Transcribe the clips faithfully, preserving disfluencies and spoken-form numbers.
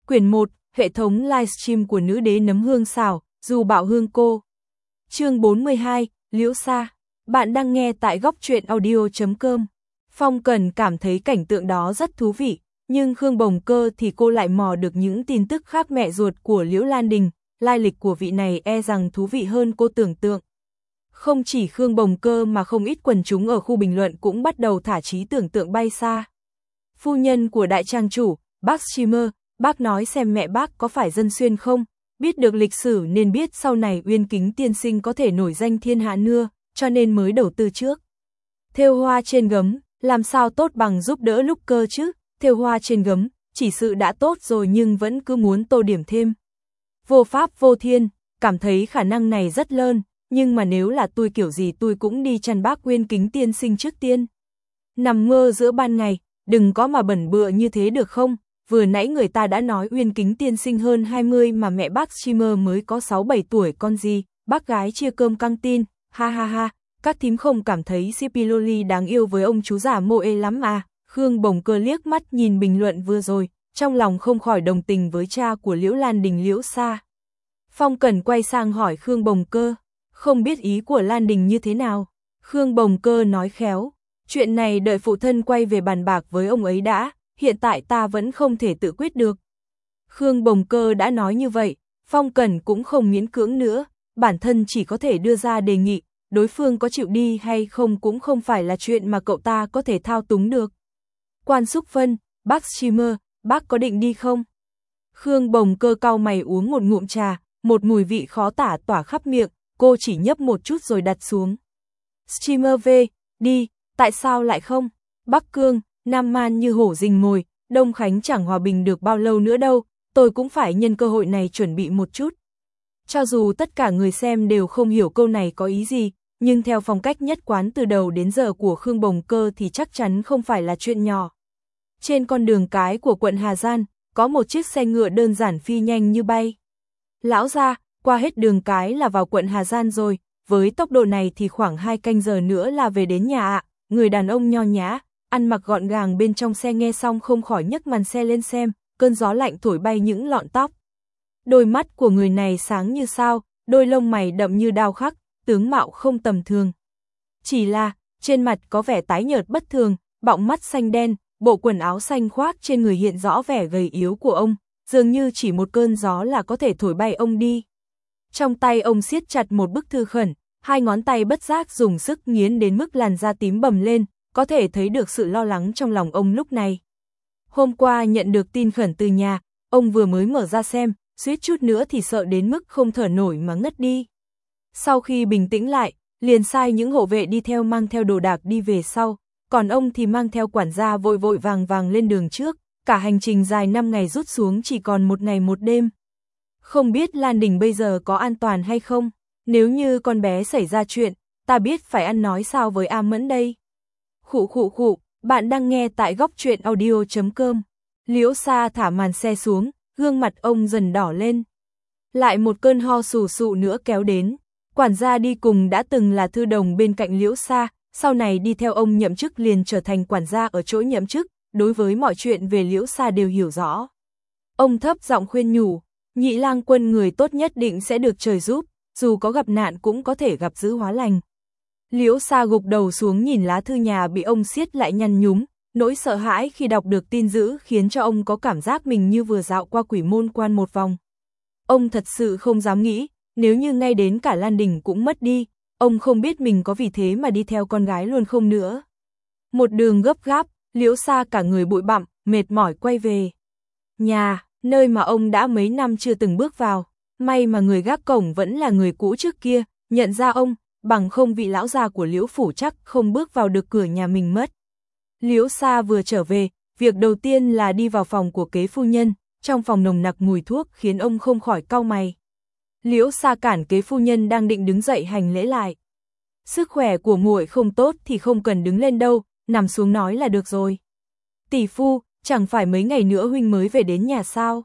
Quyển một, hệ thống livestream của nữ đế nấm hương xào, dù bạo hương cô. Chương bốn mươi hai, Liễu Sa. Bạn đang nghe tại góc truyện audio chấm com. Phong Cần cảm thấy cảnh tượng đó rất thú vị, nhưng Khương Bồng Cơ thì cô lại mò được những tin tức khác. Mẹ ruột của Liễu Lan Đình, lai lịch của vị này e rằng thú vị hơn cô tưởng tượng. Không chỉ Khương Bồng Cơ mà không ít quần chúng ở khu bình luận cũng bắt đầu thả trí tưởng tượng bay xa. Phu nhân của đại trang chủ, bác streamer, bác nói xem mẹ bác có phải dân xuyên không, biết được lịch sử nên biết sau này Uyên Kính tiên sinh có thể nổi danh thiên hạ nưa, cho nên mới đầu tư trước. Thêu hoa trên gấm, làm sao tốt bằng giúp đỡ lúc cơ chứ, thêu hoa trên gấm, chỉ sự đã tốt rồi nhưng vẫn cứ muốn tô điểm thêm. Vô pháp vô thiên, cảm thấy khả năng này rất lớn, nhưng mà nếu là tôi kiểu gì tôi cũng đi chăn bác Uyên Kính tiên sinh trước tiên. Nằm mơ giữa ban ngày, đừng có mà bẩn bựa như thế được không? Vừa nãy người ta đã nói Uyên Kính tiên sinh hơn hai mươi mà mẹ bác streamer mới có sáu bảy tuổi con gì, bác gái chia cơm căng tin, ha ha ha, các thím không cảm thấy xê pê Loli đáng yêu với ông chú già Moe lắm à? Khương Bồng Cơ liếc mắt nhìn bình luận vừa rồi, trong lòng không khỏi đồng tình với cha của Liễu Lan Đình Liễu Sa. Phong Cần quay sang hỏi Khương Bồng Cơ, không biết ý của Lan Đình như thế nào. Khương Bồng Cơ nói khéo, chuyện này đợi phụ thân quay về bàn bạc với ông ấy đã, hiện tại ta vẫn không thể tự quyết được. Khương Bồng Cơ đã nói như vậy, Phong Cần cũng không miễn cưỡng nữa, bản thân chỉ có thể đưa ra đề nghị, đối phương có chịu đi hay không cũng không phải là chuyện mà cậu ta có thể thao túng được. Quan Xúc Vân, bác streamer, bác có định đi không? Khương Bồng Cơ cau mày uống một ngụm trà, một mùi vị khó tả tỏa khắp miệng, cô chỉ nhấp một chút rồi đặt xuống. Streamer V, đi, tại sao lại không? Bắc Cương, Nam Man như hổ rình mồi, Đông Khánh chẳng hòa bình được bao lâu nữa đâu, tôi cũng phải nhân cơ hội này chuẩn bị một chút. Cho dù tất cả người xem đều không hiểu câu này có ý gì, nhưng theo phong cách nhất quán từ đầu đến giờ của Khương Bồng Cơ thì chắc chắn không phải là chuyện nhỏ. Trên con đường cái của quận Hà Giang, có một chiếc xe ngựa đơn giản phi nhanh như bay. Lão gia, qua hết đường cái là vào quận Hà Giang rồi, với tốc độ này thì khoảng hai canh giờ nữa là về đến nhà ạ. Người đàn ông nho nhã, ăn mặc gọn gàng bên trong xe nghe xong không khỏi nhấc màn xe lên xem, cơn gió lạnh thổi bay những lọn tóc. Đôi mắt của người này sáng như sao, đôi lông mày đậm như đao khắc, tướng mạo không tầm thường. Chỉ là, trên mặt có vẻ tái nhợt bất thường, bọng mắt xanh đen, bộ quần áo xanh khoác trên người hiện rõ vẻ gầy yếu của ông, dường như chỉ một cơn gió là có thể thổi bay ông đi. Trong tay ông siết chặt một bức thư khẩn, hai ngón tay bất giác dùng sức nghiến đến mức làn da tím bầm lên, có thể thấy được sự lo lắng trong lòng ông lúc này. Hôm qua nhận được tin khẩn từ nhà, ông vừa mới mở ra xem, suýt chút nữa thì sợ đến mức không thở nổi mà ngất đi. Sau khi bình tĩnh lại, liền sai những hộ vệ đi theo mang theo đồ đạc đi về sau, còn ông thì mang theo quản gia vội vội vàng vàng lên đường trước, cả hành trình dài năm ngày rút xuống chỉ còn một ngày một đêm. Không biết Lan Đình bây giờ có an toàn hay không? Nếu như con bé xảy ra chuyện, ta biết phải ăn nói sao với A Mẫn đây. Khụ khụ khụ, bạn đang nghe tại góc truyện audio chấm com. Liễu Sa thả màn xe xuống, gương mặt ông dần đỏ lên. Lại một cơn ho sù sụ nữa kéo đến. Quản gia đi cùng đã từng là thư đồng bên cạnh Liễu Sa, sau này đi theo ông nhậm chức liền trở thành quản gia ở chỗ nhậm chức, đối với mọi chuyện về Liễu Sa đều hiểu rõ. Ông thấp giọng khuyên nhủ, Nhị Lang Quân người tốt nhất định sẽ được trời giúp, dù có gặp nạn cũng có thể gặp dữ hóa lành. Liễu Sa gục đầu xuống nhìn lá thư nhà bị ông siết lại nhăn nhúm, nỗi sợ hãi khi đọc được tin dữ khiến cho ông có cảm giác mình như vừa dạo qua quỷ môn quan một vòng. Ông thật sự không dám nghĩ, nếu như ngay đến cả Lan Đình cũng mất đi, ông không biết mình có vì thế mà đi theo con gái luôn không nữa. Một đường gấp gáp, Liễu Sa cả người bụi bặm, mệt mỏi quay về nhà, nơi mà ông đã mấy năm chưa từng bước vào. May mà người gác cổng vẫn là người cũ trước kia, nhận ra ông, bằng không vị lão già của Liễu phủ chắc không bước vào được cửa nhà mình mất. Liễu Sa vừa trở về, việc đầu tiên là đi vào phòng của kế phu nhân, trong phòng nồng nặc mùi thuốc khiến ông không khỏi cau mày. Liễu Sa cản kế phu nhân đang định đứng dậy hành lễ lại. Sức khỏe của muội không tốt thì không cần đứng lên đâu, nằm xuống nói là được rồi. Tỷ phu, chẳng phải mấy ngày nữa huynh mới về đến nhà sao?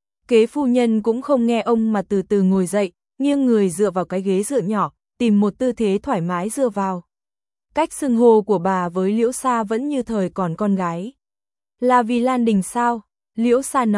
Kế phu nhân cũng không nghe ông mà từ từ ngồi dậy, nghiêng người dựa vào cái ghế dựa nhỏ, tìm một tư thế thoải mái dựa vào. Cách xưng hô của bà với Liễu Sa vẫn như thời còn con gái. Là vì Lan Đình sao? Liễu Sa nói,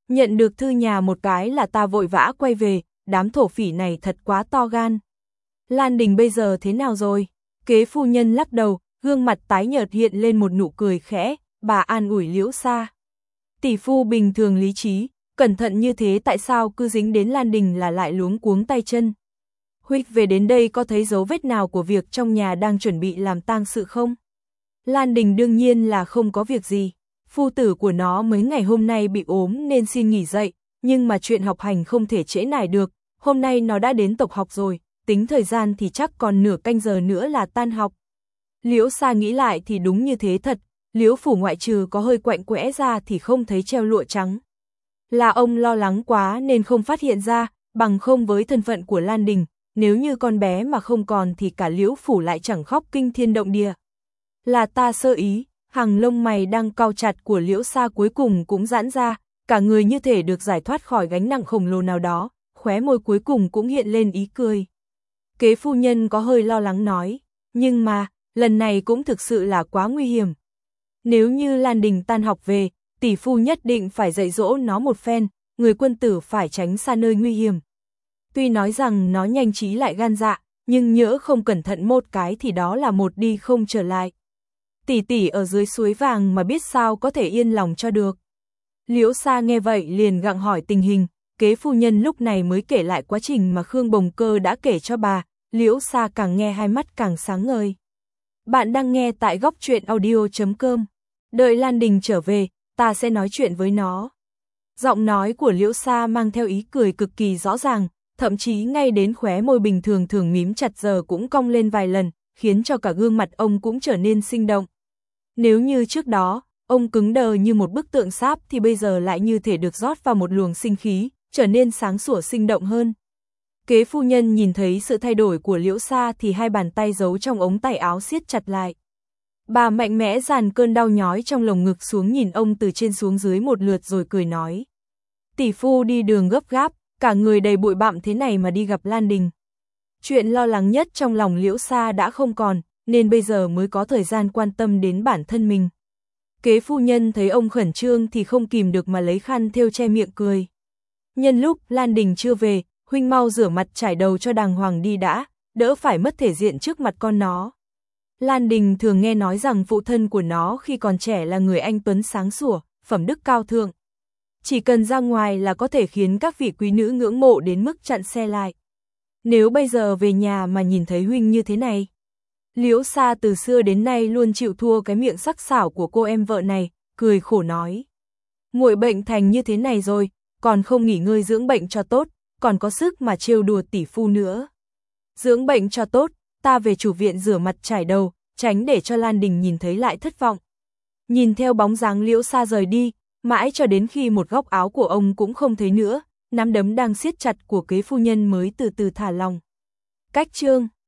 Nhận được thư nhà một cái là ta vội vã quay về, đám thổ phỉ này thật quá to gan. Lan Đình bây giờ thế nào rồi? Kế phu nhân lắc đầu, gương mặt tái nhợt hiện lên một nụ cười khẽ, bà an ủi Liễu Sa. Tỷ phu bình thường lý trí, cẩn thận như thế tại sao cứ dính đến Lan Đình là lại luống cuống tay chân? Huynh về đến đây có thấy dấu vết nào của việc trong nhà đang chuẩn bị làm tang sự không? Lan Đình đương nhiên là không có việc gì. Phu tử của nó mấy ngày hôm nay bị ốm nên xin nghỉ dậy, nhưng mà chuyện học hành không thể trễ nải được. Hôm nay nó đã đến tộc học rồi, tính thời gian thì chắc còn nửa canh giờ nữa là tan học. Liễu Sa nghĩ lại thì đúng như thế thật, Liễu phủ ngoại trừ có hơi quạnh quẽ ra thì không thấy treo lụa trắng. Là ông lo lắng quá nên không phát hiện ra, bằng không với thân phận của Lan Đình, nếu như con bé mà không còn thì cả Liễu phủ lại chẳng khóc kinh thiên động địa. Là ta sơ ý, hàng lông mày đang cau chặt của Liễu Sa cuối cùng cũng giãn ra, cả người như thể được giải thoát khỏi gánh nặng khổng lồ nào đó, khóe môi cuối cùng cũng hiện lên ý cười. Kế phu nhân có hơi lo lắng nói, nhưng mà, lần này cũng thực sự là quá nguy hiểm. Nếu như Lan Đình tan học về, tỷ phu nhất định phải dạy dỗ nó một phen, người quân tử phải tránh xa nơi nguy hiểm. Tuy nói rằng nó nhanh trí lại gan dạ, nhưng nhỡ không cẩn thận một cái thì đó là một đi không trở lại. Tỷ tỷ ở dưới suối vàng mà biết sao có thể yên lòng cho được. Liễu Sa nghe vậy liền gặng hỏi tình hình, kế phu nhân lúc này mới kể lại quá trình mà Khương Bồng Cơ đã kể cho bà, Liễu Sa càng nghe hai mắt càng sáng ngời. Bạn đang nghe tại góc truyện audio chấm com. Đợi Lan Đình trở về, ta sẽ nói chuyện với nó. Giọng nói của Liễu Sa mang theo ý cười cực kỳ rõ ràng, thậm chí ngay đến khóe môi bình thường thường mím chặt giờ cũng cong lên vài lần, khiến cho cả gương mặt ông cũng trở nên sinh động. Nếu như trước đó, ông cứng đờ như một bức tượng sáp thì bây giờ lại như thể được rót vào một luồng sinh khí, trở nên sáng sủa sinh động hơn. Kế phu nhân nhìn thấy sự thay đổi của Liễu Sa thì hai bàn tay giấu trong ống tay áo siết chặt lại. Bà mạnh mẽ dàn cơn đau nhói trong lồng ngực xuống nhìn ông từ trên xuống dưới một lượt rồi cười nói. Tỷ phu đi đường gấp gáp, cả người đầy bụi bặm thế này mà đi gặp Lan Đình. Chuyện lo lắng nhất trong lòng Liễu Sa đã không còn, nên bây giờ mới có thời gian quan tâm đến bản thân mình. Kế phu nhân thấy ông khẩn trương thì không kìm được mà lấy khăn thêu che miệng cười. Nhân lúc Lan Đình chưa về, huynh mau rửa mặt trải đầu cho đàng hoàng đi đã, đỡ phải mất thể diện trước mặt con nó. Lan Đình thường nghe nói rằng phụ thân của nó khi còn trẻ là người anh tuấn sáng sủa, phẩm đức cao thượng. Chỉ cần ra ngoài là có thể khiến các vị quý nữ ngưỡng mộ đến mức chặn xe lại. Nếu bây giờ về nhà mà nhìn thấy huynh như thế này. Liễu Sa từ xưa đến nay luôn chịu thua cái miệng sắc sảo của cô em vợ này, cười khổ nói. Muội bệnh thành như thế này rồi, còn không nghỉ ngơi dưỡng bệnh cho tốt, còn có sức mà trêu đùa tỷ phu nữa. Dưỡng bệnh cho tốt, ta về chủ viện rửa mặt trải đầu, tránh để cho Lan Đình nhìn thấy lại thất vọng. Nhìn theo bóng dáng Liễu Sa rời đi, mãi cho đến khi một góc áo của ông cũng không thấy nữa, nắm đấm đang siết chặt của kế phu nhân mới từ từ thả lòng. Cách chương